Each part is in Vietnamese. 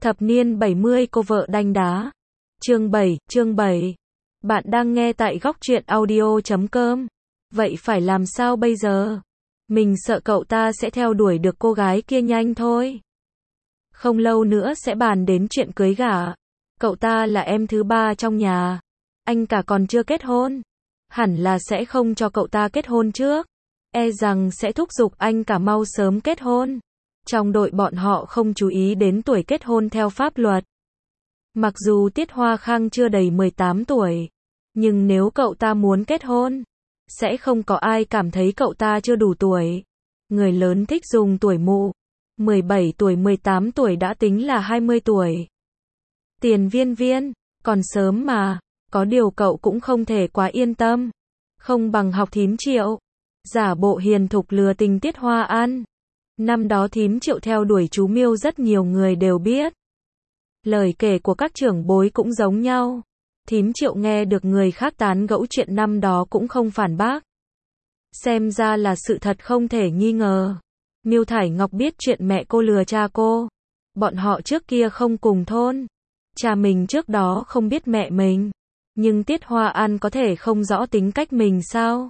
Thập niên 70 cô vợ đanh đá. Chương 7. Bạn đang nghe tại góc truyện audio.com. Vậy phải làm sao bây giờ? Mình sợ cậu ta sẽ theo đuổi được cô gái kia nhanh thôi. Không lâu nữa sẽ bàn đến chuyện cưới gả. Cậu ta là em thứ ba trong nhà. Anh cả còn chưa kết hôn. Hẳn là sẽ không cho cậu ta kết hôn trước. E rằng sẽ thúc giục anh cả mau sớm kết hôn. Trong đội bọn họ không chú ý đến tuổi kết hôn theo pháp luật. Mặc dù Tiết Hoa Khang chưa đầy 18 tuổi, nhưng nếu cậu ta muốn kết hôn, sẽ không có ai cảm thấy cậu ta chưa đủ tuổi. Người lớn thích dùng tuổi mụ. 17 tuổi 18 tuổi đã tính là 20 tuổi. Tiền Viên, còn sớm mà, có điều cậu cũng không thể quá yên tâm. Không bằng học thím Triệu, giả bộ hiền thục lừa tình Tiết Hoa An. Năm đó thím Triệu theo đuổi chú Miêu rất nhiều người đều biết. Lời kể của các trưởng bối cũng giống nhau. Thím Triệu nghe được người khác tán gẫu chuyện năm đó cũng không phản bác. Xem ra là sự thật không thể nghi ngờ. Miêu Thải Ngọc biết chuyện mẹ cô lừa cha cô. Bọn họ trước kia không cùng thôn. Cha mình trước đó không biết mẹ mình. Nhưng Tiết Hoa An có thể không rõ tính cách mình sao?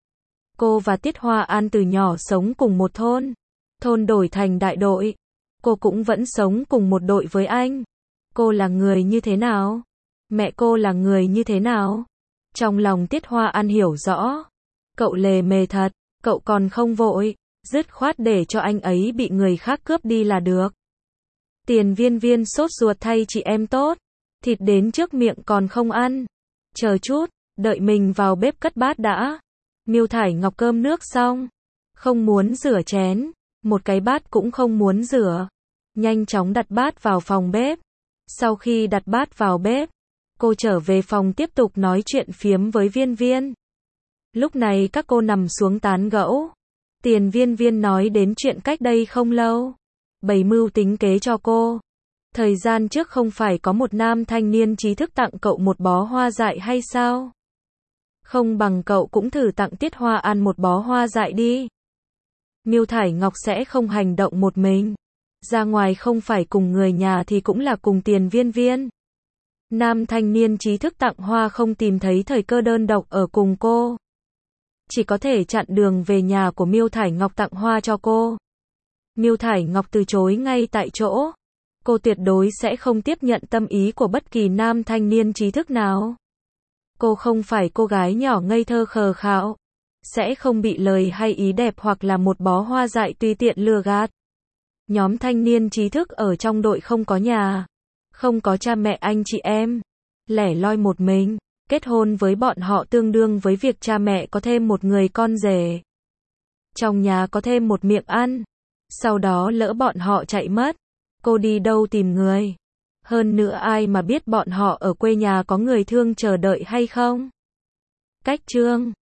Cô và Tiết Hoa An từ nhỏ sống cùng một thôn. Thôn đổi thành đại đội. Cô cũng vẫn sống cùng một đội với anh. Cô là người như thế nào? Mẹ cô là người như thế nào? Trong lòng Tiết Hoa An hiểu rõ. Cậu lề mề thật, cậu còn không vội, dứt khoát để cho anh ấy bị người khác cướp đi là được. Tiền Viên sốt ruột thay chị em tốt. Thịt đến trước miệng còn không ăn. Chờ chút, đợi mình vào bếp cất bát đã. Miêu Thải Ngọc cơm nước xong. Không muốn rửa chén. Một cái bát cũng không muốn rửa. Nhanh chóng đặt bát vào phòng bếp. Sau khi đặt bát vào bếp, cô trở về phòng tiếp tục nói chuyện phiếm với Viên. Lúc này các cô nằm xuống tán gẫu. Tiền Viên nói đến chuyện cách đây không lâu. Bày mưu tính kế cho cô. Thời gian trước không phải có một nam thanh niên trí thức tặng cậu một bó hoa dại hay sao? Không bằng cậu cũng thử tặng Tiết Hoa An một bó hoa dại đi. Miêu Thải Ngọc sẽ không hành động một mình. Ra ngoài không phải cùng người nhà thì cũng là cùng Tiền Viên. Nam thanh niên trí thức tặng hoa không tìm thấy thời cơ đơn độc ở cùng cô. Chỉ có thể chặn đường về nhà của Miêu Thải Ngọc tặng hoa cho cô. Miêu Thải Ngọc từ chối ngay tại chỗ. Cô tuyệt đối sẽ không tiếp nhận tâm ý của bất kỳ nam thanh niên trí thức nào. Cô không phải cô gái nhỏ ngây thơ khờ khạo. Sẽ không bị lời hay ý đẹp hoặc là một bó hoa dại tùy tiện lừa gạt. Nhóm thanh niên trí thức ở trong đội không có nhà. Không có cha mẹ anh chị em. Lẻ loi một mình. Kết hôn với bọn họ tương đương với việc cha mẹ có thêm một người con rể. Trong nhà có thêm một miệng ăn. Sau đó lỡ bọn họ chạy mất. Cô đi đâu tìm người? Hơn nữa ai mà biết bọn họ ở quê nhà có người thương chờ đợi hay không? Cách chương